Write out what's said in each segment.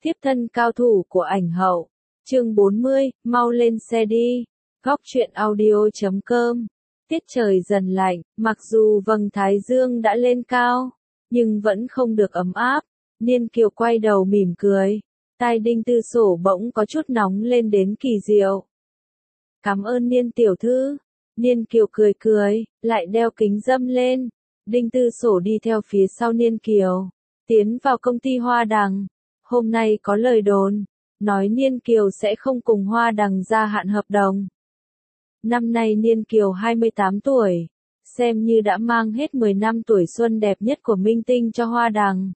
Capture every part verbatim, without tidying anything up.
Tiếp thân cao thủ của ảnh hậu. Chương bốn mươi, mau lên xe đi. Góc truyện audio chấm com. Tiết trời dần lạnh, mặc dù vầng thái dương đã lên cao, nhưng vẫn không được ấm áp. Niên Kiều quay đầu mỉm cười. Tai Đinh Tư Sổ bỗng có chút nóng lên đến kỳ diệu. Cảm ơn Niên tiểu thư. Niên Kiều cười cười, lại đeo kính râm lên. Đinh Tư Sổ đi theo phía sau Niên Kiều, tiến vào công ty Hoa Đằng. Hôm nay có lời đồn, nói Niên Kiều sẽ không cùng Hoa Đằng gia hạn hợp đồng. Năm nay Niên Kiều hai mươi tám tuổi, xem như đã mang hết mười năm tuổi xuân đẹp nhất của minh tinh cho Hoa Đằng.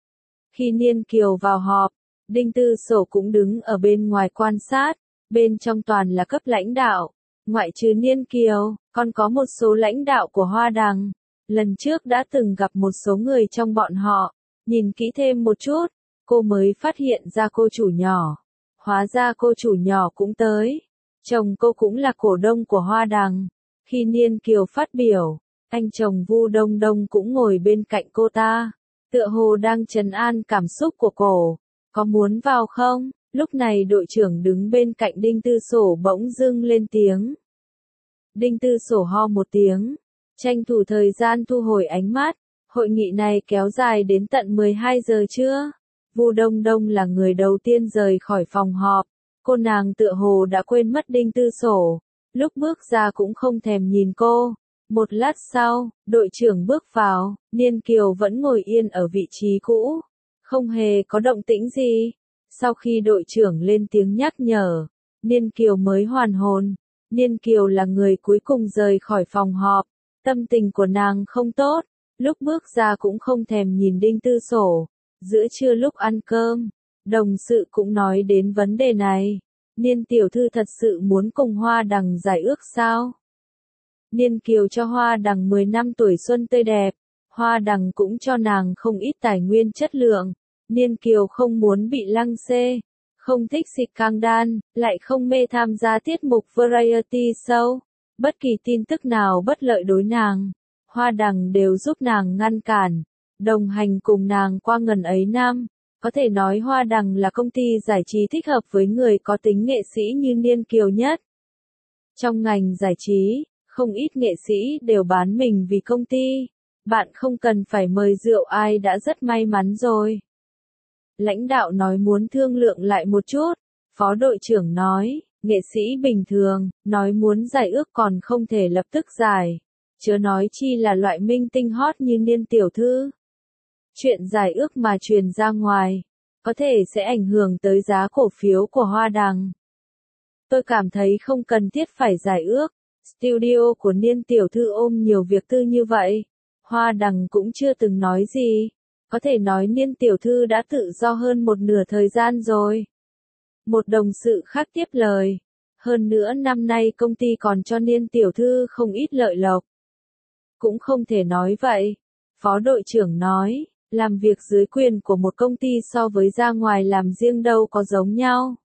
Khi Niên Kiều vào họp, Đinh Tư Sổ cũng đứng ở bên ngoài quan sát, bên trong toàn là cấp lãnh đạo. Ngoại trừ Niên Kiều, còn có một số lãnh đạo của Hoa Đằng. Lần trước đã từng gặp một số người trong bọn họ, nhìn kỹ thêm một chút, cô mới phát hiện ra cô chủ nhỏ. Hóa ra cô chủ nhỏ cũng tới. Chồng cô cũng là cổ đông của Hoa Đằng. Khi Niên Kiều phát biểu, anh chồng Vu Đông Đông cũng ngồi bên cạnh cô ta, tựa hồ đang trấn an cảm xúc của cô. Có muốn vào không? Lúc này đội trưởng đứng bên cạnh Đinh Tư Sổ bỗng dưng lên tiếng. Đinh Tư Sổ ho một tiếng, tranh thủ thời gian thu hồi ánh mắt. Hội nghị này kéo dài đến tận mười hai giờ trưa. Vu Đông Đông là người đầu tiên rời khỏi phòng họp. Cô nàng tựa hồ đã quên mất Đinh Tư Sổ. Lúc bước ra cũng không thèm nhìn cô. Một lát sau, đội trưởng bước vào. Niên Kiều vẫn ngồi yên ở vị trí cũ, không hề có động tĩnh gì. Sau khi đội trưởng lên tiếng nhắc nhở, Niên Kiều mới hoàn hồn. Niên Kiều là người cuối cùng rời khỏi phòng họp. Tâm tình của nàng không tốt. Lúc bước ra cũng không thèm nhìn Đinh Tư Sổ. Giữa trưa lúc ăn cơm, đồng sự cũng nói đến vấn đề này. Niên tiểu thư thật sự muốn cùng Hoa Đằng giải ước sao? Niên Kiều cho Hoa Đằng mười năm tuổi xuân tươi đẹp. Hoa Đằng cũng cho nàng không ít tài nguyên chất lượng. Niên Kiều không muốn bị lăng xê, không thích xịt cang đan, lại không mê tham gia tiết mục variety show. Bất kỳ tin tức nào bất lợi đối nàng, Hoa Đằng đều giúp nàng ngăn cản, đồng hành cùng nàng qua ngần ấy năm. Có thể nói Hoa Đằng là công ty giải trí thích hợp với người có tính nghệ sĩ như Niên Kiều nhất. Trong ngành giải trí, không ít nghệ sĩ đều bán mình vì công ty. Bạn không cần phải mời rượu ai đã rất may mắn rồi. Lãnh đạo nói muốn thương lượng lại một chút. Phó đội trưởng nói, nghệ sĩ bình thường, nói muốn giải ước còn không thể lập tức giải. Chớ nói chi là loại minh tinh hot như Niên tiểu thư. Chuyện giải ước mà truyền ra ngoài, có thể sẽ ảnh hưởng tới giá cổ phiếu của Hoa Đằng. Tôi cảm thấy không cần thiết phải giải ước. Studio của Niên tiểu thư ôm nhiều việc tư như vậy. Hoa Đằng cũng chưa từng nói gì. Có thể nói Niên tiểu thư đã tự do hơn một nửa thời gian rồi. Một đồng sự khác tiếp lời. Hơn nữa năm nay công ty còn cho Niên tiểu thư không ít lợi lộc. Cũng không thể nói vậy. Phó đội trưởng nói, làm việc dưới quyền của một công ty so với ra ngoài làm riêng đâu có giống nhau.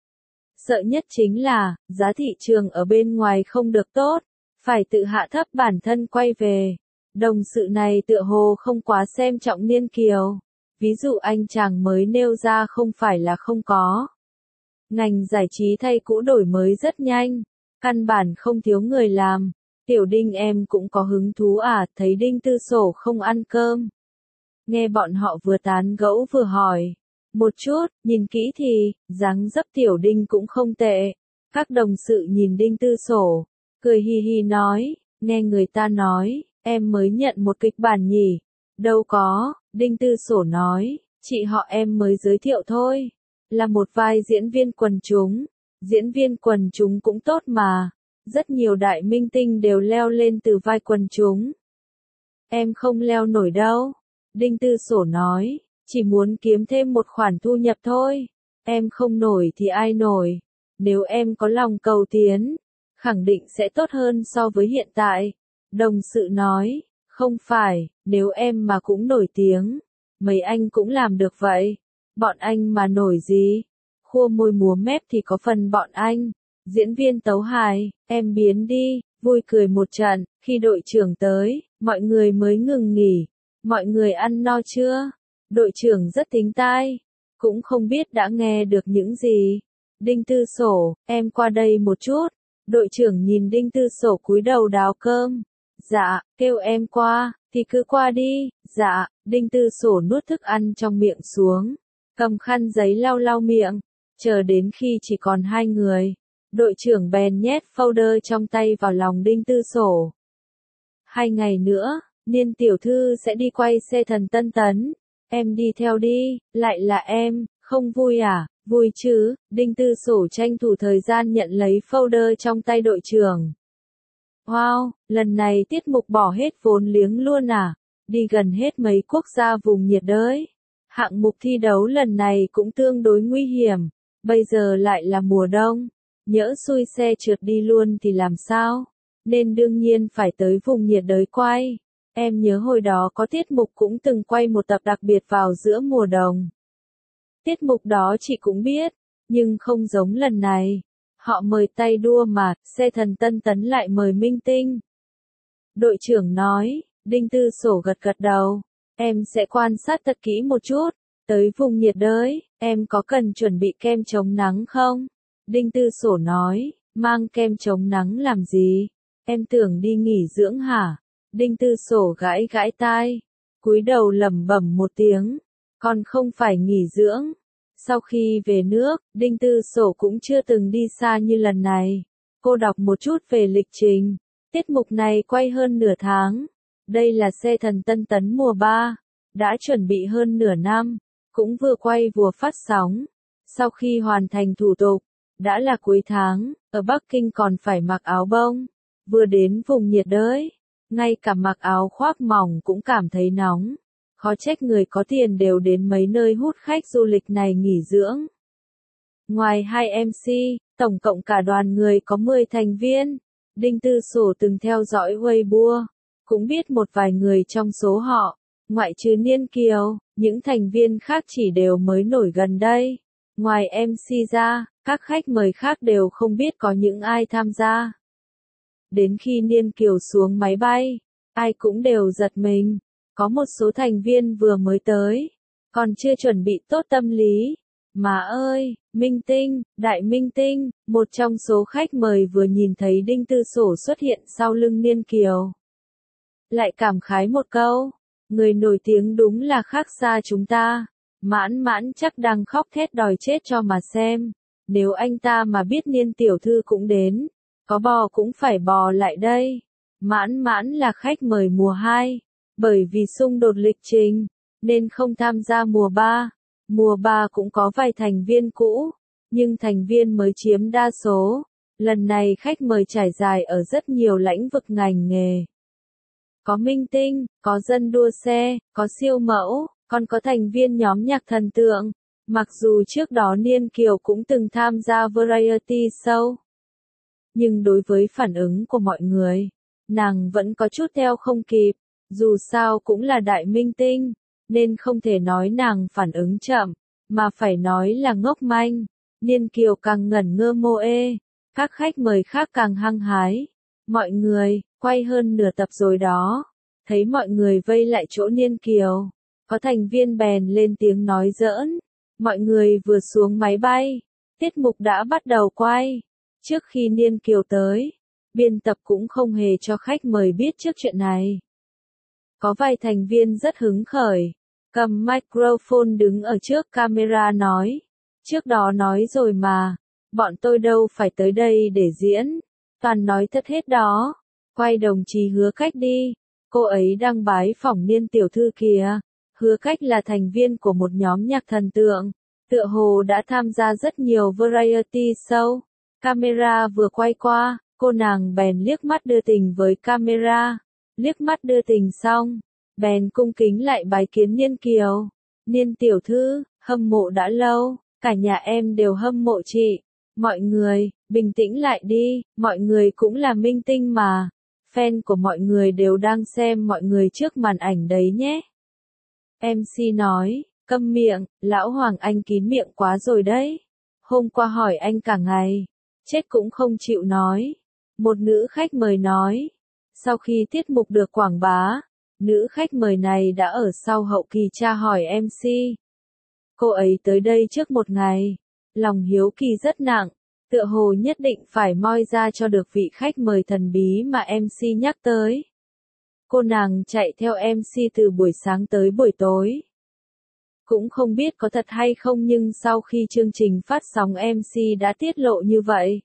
Sợ nhất chính là, giá thị trường ở bên ngoài không được tốt, phải tự hạ thấp bản thân quay về. Đồng sự này tựa hồ không quá xem trọng Niên Kiều. Ví dụ anh chàng mới nêu ra không phải là không có. Ngành giải trí thay cũ đổi mới rất nhanh, căn bản không thiếu người làm. Tiểu Đinh em cũng có hứng thú à, thấy Đinh Tư Sổ không ăn cơm. Nghe bọn họ vừa tán gẫu vừa hỏi. Một chút, nhìn kỹ thì, dáng dấp Tiểu Đinh cũng không tệ. Các đồng sự nhìn Đinh Tư Sổ, cười hi hi nói, nghe người ta nói, em mới nhận một kịch bản nhỉ. Đâu có, Đinh Tư Sổ nói, chị họ em mới giới thiệu thôi. Là một vai diễn viên quần chúng. Diễn viên quần chúng cũng tốt mà. Rất nhiều đại minh tinh đều leo lên từ vai quần chúng. Em không leo nổi đâu. Đinh Tư Sổ nói, chỉ muốn kiếm thêm một khoản thu nhập thôi. Em không nổi thì ai nổi. Nếu em có lòng cầu tiến, khẳng định sẽ tốt hơn so với hiện tại. Đồng sự nói, không phải, nếu em mà cũng nổi tiếng, mấy anh cũng làm được vậy. Bọn anh mà nổi gì? Khua môi múa mép thì có phần bọn anh. Diễn viên tấu hài, em biến đi, vui cười một trận. Khi đội trưởng tới, mọi người mới ngừng nghỉ. Mọi người ăn no chưa? Đội trưởng rất tính tai. cũng không biết đã nghe được những gì. Đinh Tư Sổ, em qua đây một chút. Đội trưởng nhìn Đinh Tư Sổ cúi đầu đào cơm. Dạ, kêu em qua, thì cứ qua đi. Dạ, Đinh Tư Sổ nuốt thức ăn trong miệng xuống, cầm khăn giấy lau lau miệng, chờ đến khi chỉ còn hai người. Đội trưởng bèn nhét folder trong tay vào lòng Đinh Tư Sổ. Hai ngày nữa, Niên tiểu thư sẽ đi quay xe Thần Tân Tấn. Em đi theo đi, lại là em, không vui à? Vui chứ, Đinh Tư Sổ tranh thủ thời gian nhận lấy folder trong tay đội trưởng. Wow, lần này tiết mục bỏ hết vốn liếng luôn à? Đi gần hết mấy quốc gia vùng nhiệt đới. Hạng mục thi đấu lần này cũng tương đối nguy hiểm, bây giờ lại là mùa đông. Nhỡ xui xe trượt đi luôn thì làm sao? Nên đương nhiên phải tới vùng nhiệt đới quay. Em nhớ hồi đó có tiết mục cũng từng quay một tập đặc biệt vào giữa mùa đông. Tiết mục đó chị cũng biết, nhưng không giống lần này. Họ mời tay đua mà, xe Thần Tân Tấn lại mời minh tinh. Đội trưởng nói, Đinh Tư Sổ gật gật đầu. Em sẽ quan sát thật kỹ một chút. Tới vùng nhiệt đới, em có cần chuẩn bị kem chống nắng không? Đinh Tư Sổ nói, mang kem chống nắng làm gì? Em tưởng đi nghỉ dưỡng hả? Đinh Tư Sổ gãi gãi tai, cúi đầu lẩm bẩm một tiếng, còn không phải nghỉ dưỡng. Sau khi về nước, Đinh Tư Sổ cũng chưa từng đi xa như lần này. Cô đọc một chút về lịch trình. Tiết mục này quay hơn nửa tháng. Đây là xe Thần Tân Tấn mùa ba. Đã chuẩn bị hơn nửa năm. Cũng vừa quay vừa phát sóng. Sau khi hoàn thành thủ tục, đã là cuối tháng, ở Bắc Kinh còn phải mặc áo bông. Vừa đến vùng nhiệt đới, ngay cả mặc áo khoác mỏng cũng cảm thấy nóng. Khó trách người có tiền đều đến mấy nơi hút khách du lịch này nghỉ dưỡng. Ngoài hai em xê, tổng cộng cả đoàn người có mười thành viên. Đinh Tư Sổ từng theo dõi Weibo, cũng biết một vài người trong số họ. Ngoại trừ Niên Kiều, những thành viên khác chỉ đều mới nổi gần đây. Ngoài em xê ra, các khách mời khác đều không biết có những ai tham gia. Đến khi Niên Kiều xuống máy bay, ai cũng đều giật mình. Có một số thành viên vừa mới tới, còn chưa chuẩn bị tốt tâm lý. Mà ơi, minh tinh, đại minh tinh, một trong số khách mời vừa nhìn thấy Đinh Tư Sổ xuất hiện sau lưng Niên Kiều. Lại cảm khái một câu, người nổi tiếng đúng là khác xa chúng ta. Mãn Mãn chắc đang khóc thét đòi chết cho mà xem. Nếu anh ta mà biết Niên tiểu thư cũng đến, có bò cũng phải bò lại đây. Mãn Mãn là khách mời mùa hai. Bởi vì xung đột lịch trình, nên không tham gia mùa ba. Mùa ba cũng có vài thành viên cũ, nhưng thành viên mới chiếm đa số. Lần này khách mời trải dài ở rất nhiều lĩnh vực ngành nghề. Có minh tinh, có dân đua xe, có siêu mẫu, còn có thành viên nhóm nhạc thần tượng. Mặc dù trước đó Niên Kiều cũng từng tham gia variety show. Nhưng đối với phản ứng của mọi người, nàng vẫn có chút theo không kịp. Dù sao cũng là đại minh tinh, nên không thể nói nàng phản ứng chậm, mà phải nói là ngốc manh. Niên Kiều càng ngẩn ngơ mô ê, các khách mời khác càng hăng hái. Mọi người, quay hơn nửa tập rồi đó. Thấy mọi người vây lại chỗ Niên Kiều, có thành viên bèn lên tiếng nói giỡn. Mọi người vừa xuống máy bay, tiết mục đã bắt đầu quay. Trước khi Niên Kiều tới, biên tập cũng không hề cho khách mời biết trước chuyện này. Có vài thành viên rất hứng khởi, cầm microphone đứng ở trước camera nói. Trước đó nói rồi mà, bọn tôi đâu phải tới đây để diễn, toàn nói thật hết đó. Quay đồng chí Hứa Cách đi, cô ấy đang bái phỏng Niên tiểu thư kìa. Hứa Cách là thành viên của một nhóm nhạc thần tượng, tựa hồ đã tham gia rất nhiều variety show. Camera vừa quay qua, cô nàng bèn liếc mắt đưa tình với camera. Liếc mắt đưa tình xong, bèn cung kính lại bái kiến Niên Kiều. Niên tiểu thư, hâm mộ đã lâu, cả nhà em đều hâm mộ chị. Mọi người, bình tĩnh lại đi, mọi người cũng là minh tinh mà. Fan của mọi người đều đang xem mọi người trước màn ảnh đấy nhé. em xê nói, câm miệng, lão Hoàng anh kín miệng quá rồi đấy. Hôm qua hỏi anh cả ngày, chết cũng không chịu nói. Một nữ khách mời nói. Sau khi tiết mục được quảng bá, nữ khách mời này đã ở sau hậu kỳ tra hỏi em xê. Cô ấy tới đây trước một ngày. Lòng hiếu kỳ rất nặng, tựa hồ nhất định phải moi ra cho được vị khách mời thần bí mà em xê nhắc tới. Cô nàng chạy theo em xê từ buổi sáng tới buổi tối. Cũng không biết có thật hay không nhưng sau khi chương trình phát sóng em xê đã tiết lộ như vậy.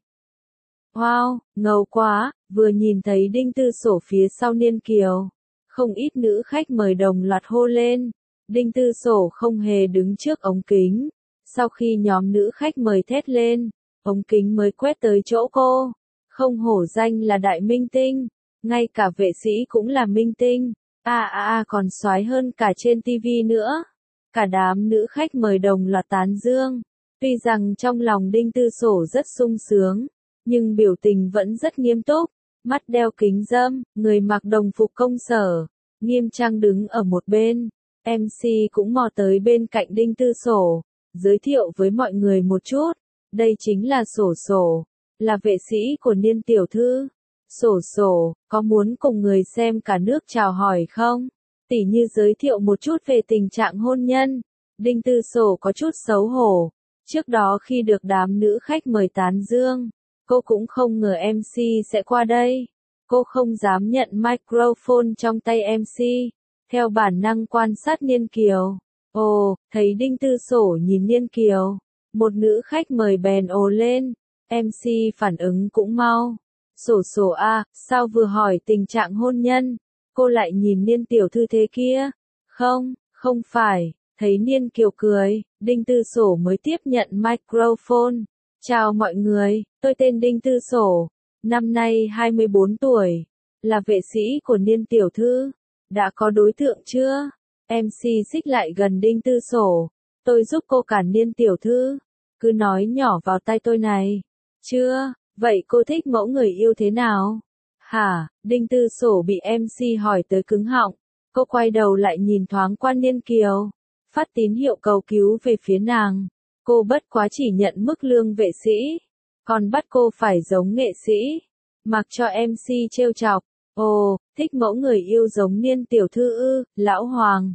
Wow, ngầu quá, vừa nhìn thấy Đinh Tư Sổ phía sau Niên Kiều. Không ít nữ khách mời đồng loạt hô lên. Đinh Tư Sổ không hề đứng trước ống kính. Sau khi nhóm nữ khách mời thét lên, ống kính mới quét tới chỗ cô. Không hổ danh là đại minh tinh, ngay cả vệ sĩ cũng là minh tinh. À à à còn soái hơn cả trên ti vi nữa. Cả đám nữ khách mời đồng loạt tán dương. Tuy rằng trong lòng Đinh Tư Sổ rất sung sướng, nhưng biểu tình vẫn rất nghiêm túc. Mắt đeo kính râm, người mặc đồng phục công sở, nghiêm trang đứng ở một bên. em xê cũng mò tới bên cạnh Đinh Tư Sổ, giới thiệu với mọi người một chút. Đây chính là Sổ Sổ, là vệ sĩ của Niên tiểu thư. Sổ Sổ, có muốn cùng người xem cả nước chào hỏi không? Tỉ như giới thiệu một chút về tình trạng hôn nhân. Đinh Tư Sổ có chút xấu hổ. Trước đó khi được đám nữ khách mời tán dương, cô cũng không ngờ em xê sẽ qua đây. Cô không dám nhận microphone trong tay em xê, theo bản năng quan sát Niên Kiều. Ồ, thấy Đinh Tư Sổ nhìn Niên Kiều, một nữ khách mời bèn ồ lên. em xê phản ứng cũng mau. Sổ Sổ a, sao vừa hỏi tình trạng hôn nhân, cô lại nhìn Niên tiểu thư thế kia? Không, không phải. Thấy Niên Kiều cười, Đinh Tư Sổ mới tiếp nhận microphone. Chào mọi người, tôi tên Đinh Tư Sổ, năm nay hai mươi bốn tuổi, là vệ sĩ của Niên tiểu thư. Đã có đối tượng chưa? em xê xích lại gần Đinh Tư Sổ. Tôi giúp cô cản Niên tiểu thư. Cứ nói nhỏ vào tai tôi này. Chưa, vậy cô thích mẫu người yêu thế nào? Hả? Đinh Tư Sổ bị em xê hỏi tới cứng họng. Cô quay đầu lại nhìn thoáng qua Niên Kiều, phát tín hiệu cầu cứu về phía nàng. Cô bất quá chỉ nhận mức lương vệ sĩ, còn bắt cô phải giống nghệ sĩ. Mặc cho em xê trêu chọc. Ồ, thích mẫu người yêu giống Niên tiểu thư ư, lão Hoàng.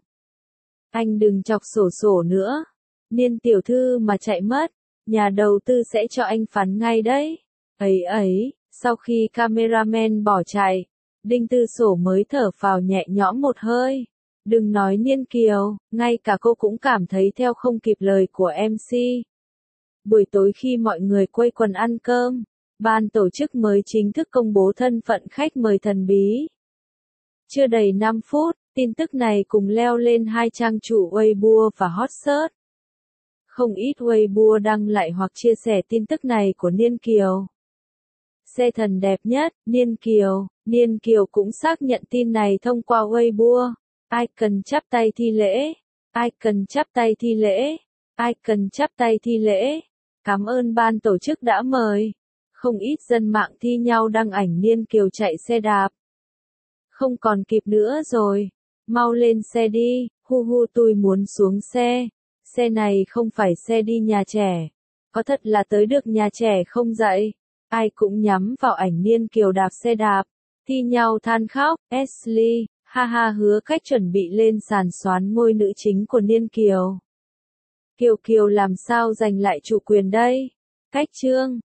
Anh đừng chọc Sổ Sổ nữa. Niên tiểu thư mà chạy mất, nhà đầu tư sẽ cho anh phán ngay đấy. Ấy ấy, sau khi cameraman bỏ chạy, Đinh Tư Sổ mới thở phào nhẹ nhõm một hơi. Đừng nói Niên Kiều, ngay cả cô cũng cảm thấy theo không kịp lời của em xê. Buổi tối khi mọi người quây quần ăn cơm, ban tổ chức mới chính thức công bố thân phận khách mời thần bí. Chưa đầy năm phút, tin tức này cùng leo lên hai trang chủ Weibo và Hot Search. Không ít Weibo đăng lại hoặc chia sẻ tin tức này của Niên Kiều. Xe thần đẹp nhất, Niên Kiều. Niên Kiều cũng xác nhận tin này thông qua Weibo. Ai cần chắp tay thi lễ? Ai cần chắp tay thi lễ? Ai cần chắp tay thi lễ? Cảm ơn ban tổ chức đã mời. Không ít dân mạng thi nhau đăng ảnh Niên Kiều chạy xe đạp. Không còn kịp nữa rồi. Mau lên xe đi, hu hu tôi muốn xuống xe. Xe này không phải xe đi nhà trẻ. Có thật là tới được nhà trẻ không dậy? Ai cũng nhắm vào ảnh Niên Kiều đạp xe đạp. Thi nhau than khóc, Ashley, ha ha hứa cách chuẩn bị lên sàn soán ngôi nữ chính của Niên Kiều. Kiều Kiều làm sao giành lại chủ quyền đây? Cách chương